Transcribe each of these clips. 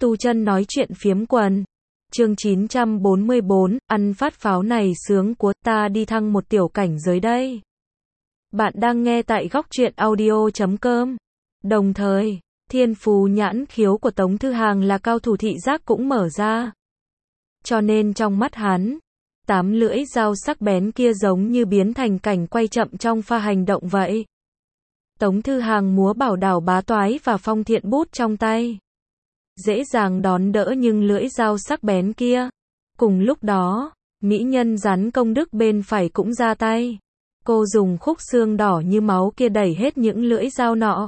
Tu chân nói chuyện phiếm quần. Chương 944, ăn phát pháo này sướng của ta đi thăng một tiểu cảnh giới đây. Bạn đang nghe tại góc truyện audio.com. Đồng thời, thiên phú nhãn khiếu của Tống Thư Hàng là cao thủ thị giác cũng mở ra. Cho nên trong mắt hắn, 8 lưỡi dao sắc bén kia giống như biến thành cảnh quay chậm trong pha hành động vậy. Tống Thư Hàng múa bảo đảo bá toái và phong thiện bút trong tay, dễ dàng đón đỡ nhưng lưỡi dao sắc bén kia. Cùng lúc đó, mỹ nhân rắn công đức bên phải cũng ra tay. Cô dùng khúc xương đỏ như máu kia đẩy hết những lưỡi dao nọ.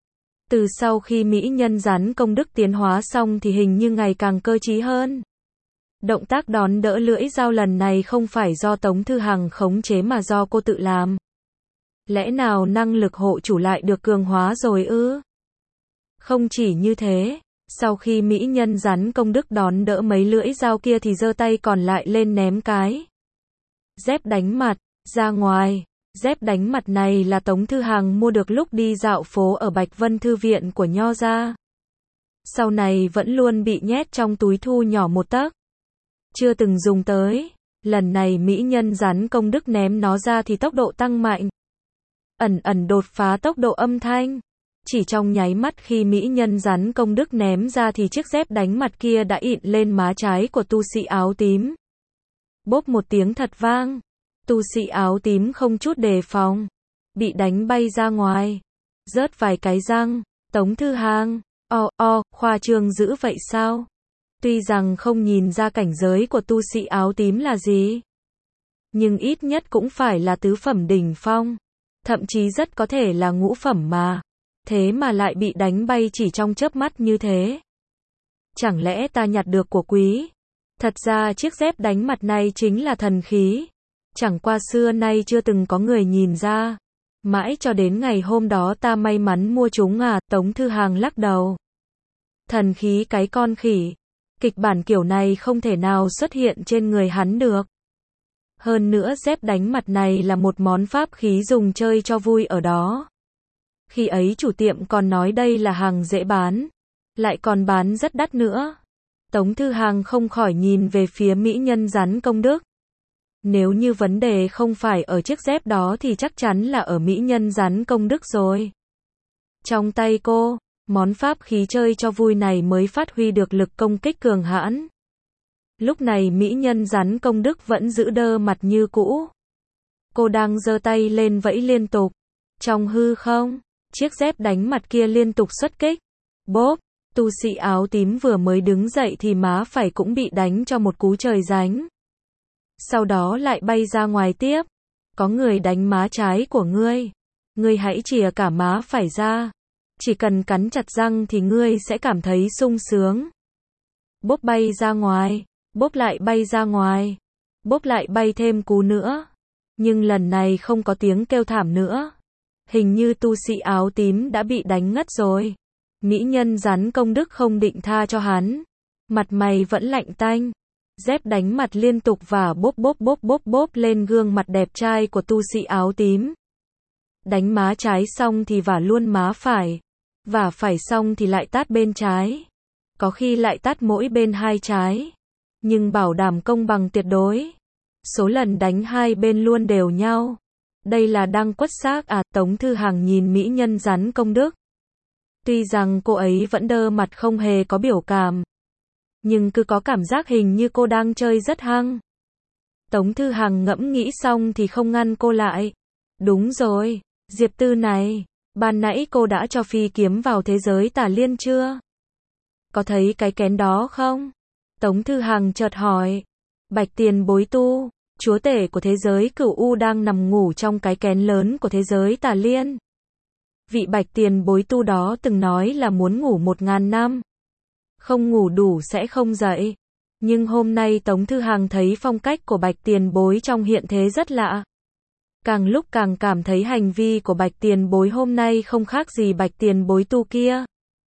Từ sau khi mỹ nhân rắn công đức tiến hóa xong thì hình như ngày càng cơ trí hơn. Động tác đón đỡ lưỡi dao lần này không phải do Tống Thư Hàng khống chế mà do cô tự làm. Lẽ nào năng lực hộ chủ lại được cường hóa rồi ư? Không chỉ như thế, sau khi mỹ nhân rắn công đức đón đỡ mấy lưỡi dao kia thì giơ tay còn lại lên ném cái dép đánh mặt ra ngoài. Dép đánh mặt này là Tống Thư Hàng mua được lúc đi dạo phố ở Bạch Vân Thư viện của Nho gia. Sau này vẫn luôn bị nhét trong túi thu nhỏ một tấc, chưa từng dùng tới. Lần này mỹ nhân rắn công đức ném nó ra thì tốc độ tăng mạnh, ẩn ẩn đột phá tốc độ âm thanh. Chỉ trong nháy mắt khi mỹ nhân rắn công đức ném ra thì chiếc dép đánh mặt kia đã ịn lên má trái của tu sĩ áo tím. Bốp một tiếng thật vang, tu sĩ áo tím không chút đề phòng, bị đánh bay ra ngoài, rớt vài cái răng. Tống Thư Hàng, khoa trương dữ vậy sao? Tuy rằng không nhìn ra cảnh giới của tu sĩ áo tím là gì, nhưng ít nhất cũng phải là tứ phẩm đỉnh phong, thậm chí rất có thể là ngũ phẩm mà. Thế mà lại bị đánh bay chỉ trong chớp mắt như thế. Chẳng lẽ ta nhặt được của quý? Thật ra chiếc dép đánh mặt này chính là thần khí. Chẳng qua xưa nay chưa từng có người nhìn ra. Mãi cho đến ngày hôm đó ta may mắn mua chúng à, Tống Thư Hàng lắc đầu. Thần khí cái con khỉ. Kịch bản kiểu này không thể nào xuất hiện trên người hắn được. Hơn nữa dép đánh mặt này là một món pháp khí dùng chơi cho vui ở đó. Khi ấy chủ tiệm còn nói đây là hàng dễ bán, lại còn bán rất đắt nữa. Tống Thư Hàng không khỏi nhìn về phía mỹ nhân rắn công đức. Nếu như vấn đề không phải ở chiếc dép đó thì chắc chắn là ở mỹ nhân rắn công đức rồi. Trong tay cô, món pháp khí chơi cho vui này mới phát huy được lực công kích cường hãn. Lúc này mỹ nhân rắn công đức vẫn giữ đơ mặt như cũ. Cô đang giơ tay lên vẫy liên tục. Trong hư không, chiếc dép đánh mặt kia liên tục xuất kích. Bốp, tu sĩ áo tím vừa mới đứng dậy thì má phải cũng bị đánh cho một cú trời giáng. Sau đó lại bay ra ngoài tiếp. Có người đánh má trái của ngươi. Ngươi hãy chìa cả má phải ra. Chỉ cần cắn chặt răng thì ngươi sẽ cảm thấy sung sướng. Bốp bay ra ngoài. Bốp lại bay ra ngoài. Bốp lại bay thêm cú nữa. Nhưng lần này không có tiếng kêu thảm nữa. Hình như tu sĩ áo tím đã bị đánh ngất rồi. Mỹ nhân rắn công đức không định tha cho hắn. Mặt mày vẫn lạnh tanh. Dép đánh mặt liên tục và bốp lên gương mặt đẹp trai của tu sĩ áo tím. Đánh má trái xong thì vả luôn má phải. Vả phải xong thì lại tát bên trái. Có khi lại tát mỗi bên hai trái. Nhưng bảo đảm công bằng tuyệt đối. Số lần đánh hai bên luôn đều nhau. Đây là đang quất xác à? Tống Thư Hàng nhìn mỹ nhân rắn công đức. Tuy rằng cô ấy vẫn đơ mặt không hề có biểu cảm, nhưng cứ có cảm giác hình như cô đang chơi rất hăng. Tống Thư Hàng ngẫm nghĩ xong thì không ngăn cô lại. Đúng rồi, Diệp Tư này, ban nãy cô đã cho phi kiếm vào thế giới tà liên chưa? Có thấy cái kén đó không? Tống Thư Hàng chợt hỏi. Bạch Tiền Bối tu, chúa tể của thế giới Cửu U đang nằm ngủ trong cái kén lớn của thế giới tà liên. Vị Bạch Tiền Bối tu đó từng nói là muốn ngủ 1000 năm. Không ngủ đủ sẽ không dậy. Nhưng hôm nay Tống Thư Hàng thấy phong cách của Bạch Tiền Bối trong hiện thế rất lạ. Càng lúc càng cảm thấy hành vi của Bạch Tiền Bối hôm nay không khác gì Bạch Tiền Bối tu kia.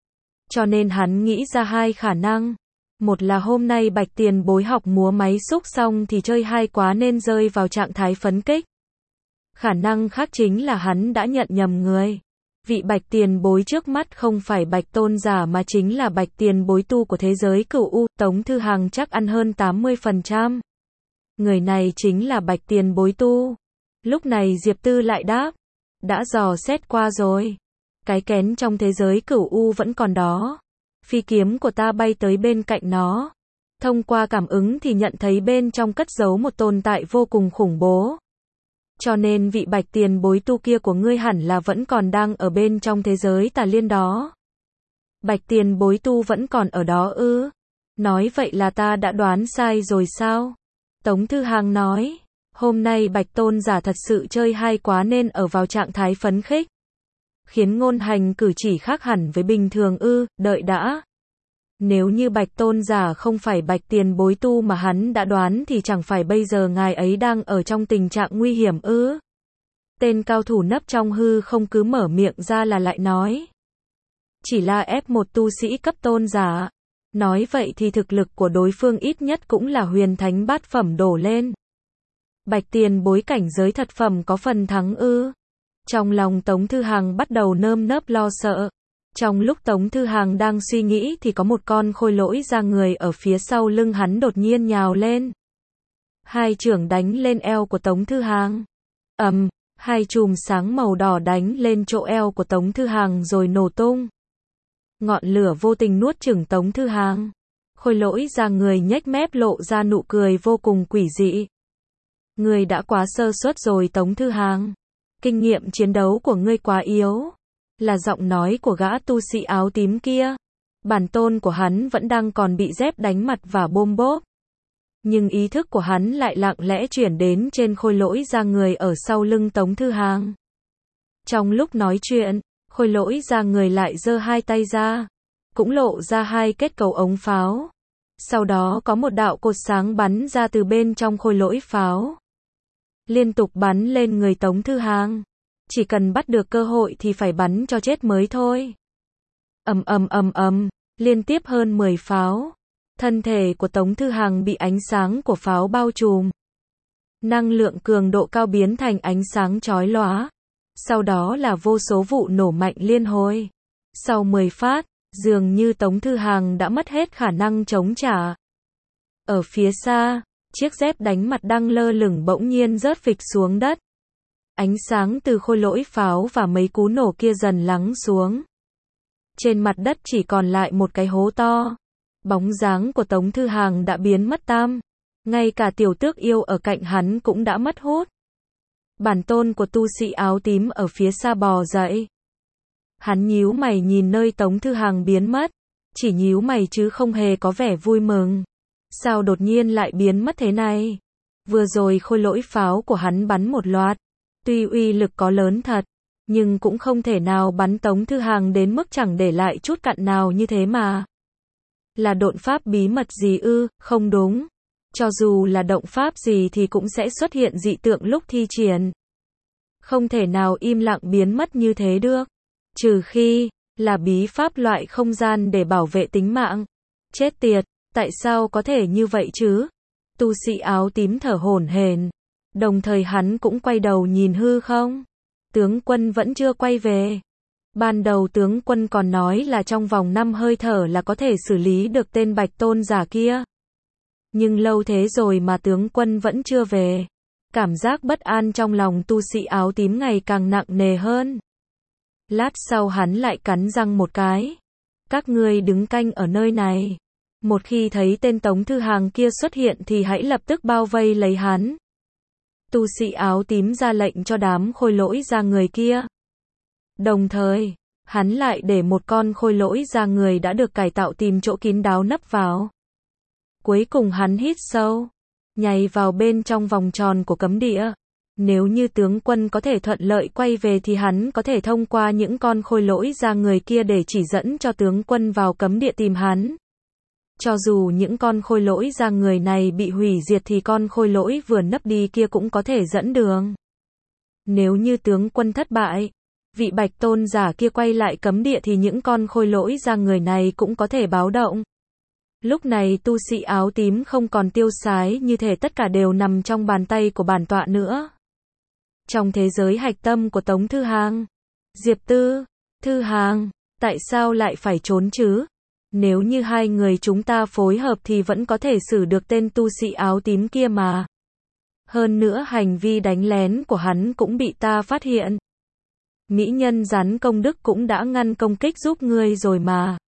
Cho nên hắn nghĩ ra hai khả năng. Một là hôm nay Bạch Tiền Bối học múa máy xúc xong thì chơi hay quá nên rơi vào trạng thái phấn kích. Khả năng khác chính là hắn đã nhận nhầm người. Vị bạch tiền bối trước mắt không phải bạch tôn giả mà chính là bạch tiền bối tu của thế giới cửu U, Tống Thư Hằng chắc ăn hơn 80%. Người này chính là bạch tiền bối tu. Lúc này Diệp Tư lại đáp, đã dò xét qua rồi. Cái kén trong thế giới cửu U vẫn còn đó. Phi kiếm của ta bay tới bên cạnh nó. Thông qua cảm ứng thì nhận thấy bên trong cất giấu một tồn tại vô cùng khủng bố. Cho nên vị bạch tiền bối tu kia của ngươi hẳn là vẫn còn đang ở bên trong thế giới tà liên đó. Bạch tiền bối tu vẫn còn ở đó ư? Nói vậy là ta đã đoán sai rồi sao? Tống Thư Hằng nói, hôm nay bạch tôn giả thật sự chơi hay quá nên ở vào trạng thái phấn khích. Khiến ngôn hành cử chỉ khác hẳn với bình thường ư, đợi đã. Nếu như bạch tôn giả không phải bạch tiền bối tu mà hắn đã đoán thì chẳng phải bây giờ ngài ấy đang ở trong tình trạng nguy hiểm ư? Tên cao thủ nấp trong hư không cứ mở miệng ra là lại nói. Chỉ là ép một tu sĩ cấp tôn giả. Nói vậy thì thực lực của đối phương ít nhất cũng là huyền thánh bát phẩm đổ lên. Bạch tiền bối cảnh giới thật phẩm có phần thắng ư? Trong lòng Tống Thư Hằng bắt đầu nơm nớp lo sợ. Trong lúc Tống Thư Hằng đang suy nghĩ thì có một con khôi lỗi da người ở phía sau lưng hắn đột nhiên nhào lên. Hai chưởng đánh lên eo của Tống Thư Hằng. Hai chùm sáng màu đỏ đánh lên chỗ eo của Tống Thư Hằng rồi nổ tung. Ngọn lửa vô tình nuốt chửng Tống Thư Hằng. Khôi lỗi da người nhếch mép lộ ra nụ cười vô cùng quỷ dị. Ngươi đã quá sơ suất rồi Tống Thư Hằng. Kinh nghiệm chiến đấu của ngươi quá yếu. Là giọng nói của gã tu sĩ áo tím kia. Bản tôn của hắn vẫn đang còn bị dép đánh mặt và bôm bốp. Nhưng ý thức của hắn lại lặng lẽ chuyển đến trên khôi lỗi da người ở sau lưng Tống Thư Hằng. Trong lúc nói chuyện, khôi lỗi da người lại giơ hai tay ra. Cũng lộ ra hai kết cấu ống pháo. Sau đó có một đạo cột sáng bắn ra từ bên trong khôi lỗi pháo. Liên tục bắn lên người Tống Thư Hằng. Chỉ cần bắt được cơ hội thì phải bắn cho chết mới thôi. Liên tiếp hơn 10 pháo. Thân thể của Tống Thư Hằng bị ánh sáng của pháo bao trùm. Năng lượng cường độ cao biến thành ánh sáng chói lóa. Sau đó là vô số vụ nổ mạnh liên hồi. Sau 10 phát, dường như Tống Thư Hằng đã mất hết khả năng chống trả. Ở phía xa, chiếc dép đánh mặt đang lơ lửng bỗng nhiên rớt phịch xuống đất. Ánh sáng từ khôi lỗi pháo và mấy cú nổ kia dần lắng xuống. Trên mặt đất chỉ còn lại một cái hố to. Bóng dáng của Tống Thư Hằng đã biến mất tam. Ngay cả tiểu tước yêu ở cạnh hắn cũng đã mất hút. Bản tôn của tu sĩ áo tím ở phía xa bò dậy. Hắn nhíu mày nhìn nơi Tống Thư Hằng biến mất. Chỉ nhíu mày chứ không hề có vẻ vui mừng. Sao đột nhiên lại biến mất thế này? Vừa rồi khôi lỗi pháo của hắn bắn một loạt. Tuy uy lực có lớn thật, nhưng cũng không thể nào bắn Tống Thư Hằng đến mức chẳng để lại chút cặn nào như thế mà. Là độn pháp bí mật gì ư? Không đúng. Cho dù là động pháp gì thì cũng sẽ xuất hiện dị tượng lúc thi triển. Không thể nào im lặng biến mất như thế được. Trừ khi là bí pháp loại không gian để bảo vệ tính mạng. Chết tiệt, tại sao có thể như vậy chứ? Tu sĩ áo tím thở hổn hển. Đồng thời hắn cũng quay đầu nhìn hư không. Tướng quân vẫn chưa quay về. Ban đầu tướng quân còn nói là trong vòng 5 hơi thở là có thể xử lý được tên bạch tôn giả kia. Nhưng lâu thế rồi mà tướng quân vẫn chưa về. Cảm giác bất an trong lòng tu sĩ áo tím ngày càng nặng nề hơn. Lát sau hắn lại cắn răng một cái. Các ngươi đứng canh ở nơi này. Một khi thấy tên Tống Thư Hằng kia xuất hiện thì hãy lập tức bao vây lấy hắn. Tu sĩ áo tím ra lệnh cho đám khôi lỗi da người kia. Đồng thời, hắn lại để một con khôi lỗi da người đã được cải tạo tìm chỗ kín đáo nấp vào. Cuối cùng hắn hít sâu, nhảy vào bên trong vòng tròn của cấm địa. Nếu như tướng quân có thể thuận lợi quay về thì hắn có thể thông qua những con khôi lỗi da người kia để chỉ dẫn cho tướng quân vào cấm địa tìm hắn. Cho dù những con khôi lỗi da người này bị hủy diệt thì con khôi lỗi vừa nấp đi kia cũng có thể dẫn đường. Nếu như tướng quân thất bại, vị bạch tôn giả kia quay lại cấm địa thì những con khôi lỗi da người này cũng có thể báo động. Lúc này tu sĩ áo tím không còn tiêu sái như thể tất cả đều nằm trong bàn tay của bản tọa nữa. Trong thế giới hạch tâm của Tống Thư Hằng, Diệp Tư, Thư Hàng, tại sao lại phải trốn chứ? Nếu như hai người chúng ta phối hợp thì vẫn có thể xử được tên tu sĩ áo tím kia mà. Hơn nữa hành vi đánh lén của hắn cũng bị ta phát hiện. Mỹ nhân rắn công đức cũng đã ngăn công kích giúp ngươi rồi mà.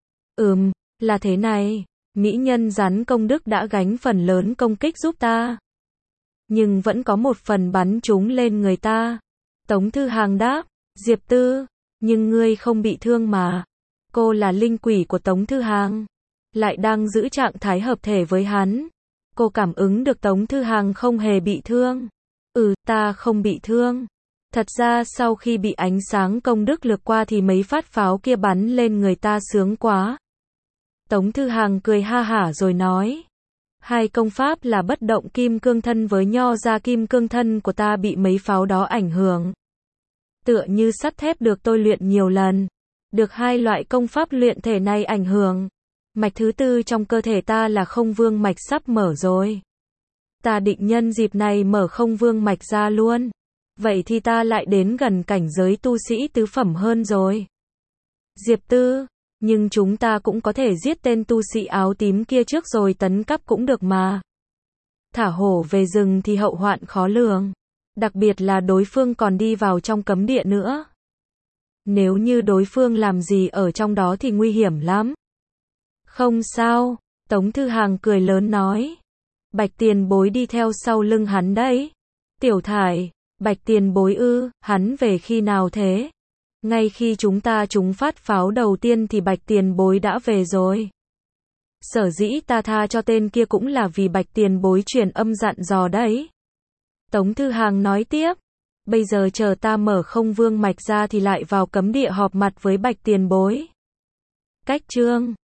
Là thế này. Mỹ nhân rắn công đức đã gánh phần lớn công kích giúp ta. Nhưng vẫn có một phần bắn trúng lên người ta. Tống Thư Hàng đáp. Diệp Tư, nhưng ngươi không bị thương mà. Cô là linh quỷ của Tống Thư Hàng, lại đang giữ trạng thái hợp thể với hắn. Cô cảm ứng được Tống Thư Hàng không hề bị thương. Ta không bị thương. Thật ra sau khi bị ánh sáng công đức lược qua thì mấy phát pháo kia bắn lên người ta sướng quá. Tống Thư Hàng cười ha hả rồi nói. Hai công pháp là bất động kim cương thân với nho ra kim cương thân của ta bị mấy pháo đó ảnh hưởng. Tựa như sắt thép được tôi luyện nhiều lần. Được hai loại công pháp luyện thể này ảnh hưởng. Mạch thứ tư trong cơ thể ta là không vương mạch sắp mở rồi. Ta định nhân dịp này mở không vương mạch ra luôn. Vậy thì ta lại đến gần cảnh giới tu sĩ tứ phẩm hơn rồi. Diệp Tư, nhưng chúng ta cũng có thể giết tên tu sĩ áo tím kia trước rồi tấn cấp cũng được mà. Thả hổ về rừng thì hậu hoạn khó lường. Đặc biệt là đối phương còn đi vào trong cấm địa nữa. Nếu như đối phương làm gì ở trong đó thì nguy hiểm lắm. Không sao, Tống Thư Hàng cười lớn nói. Bạch tiền bối đi theo sau lưng hắn đấy. Tiểu Thải, Bạch tiền bối ư, hắn về khi nào thế? Ngay khi chúng ta trúng phát pháo đầu tiên thì Bạch tiền bối đã về rồi. Sở dĩ ta tha cho tên kia cũng là vì Bạch tiền bối truyền âm dặn dò đấy. Tống Thư Hàng nói tiếp. Bây giờ chờ ta mở không vương mạch ra thì lại vào cấm địa họp mặt với Bạch tiền bối. Cách chương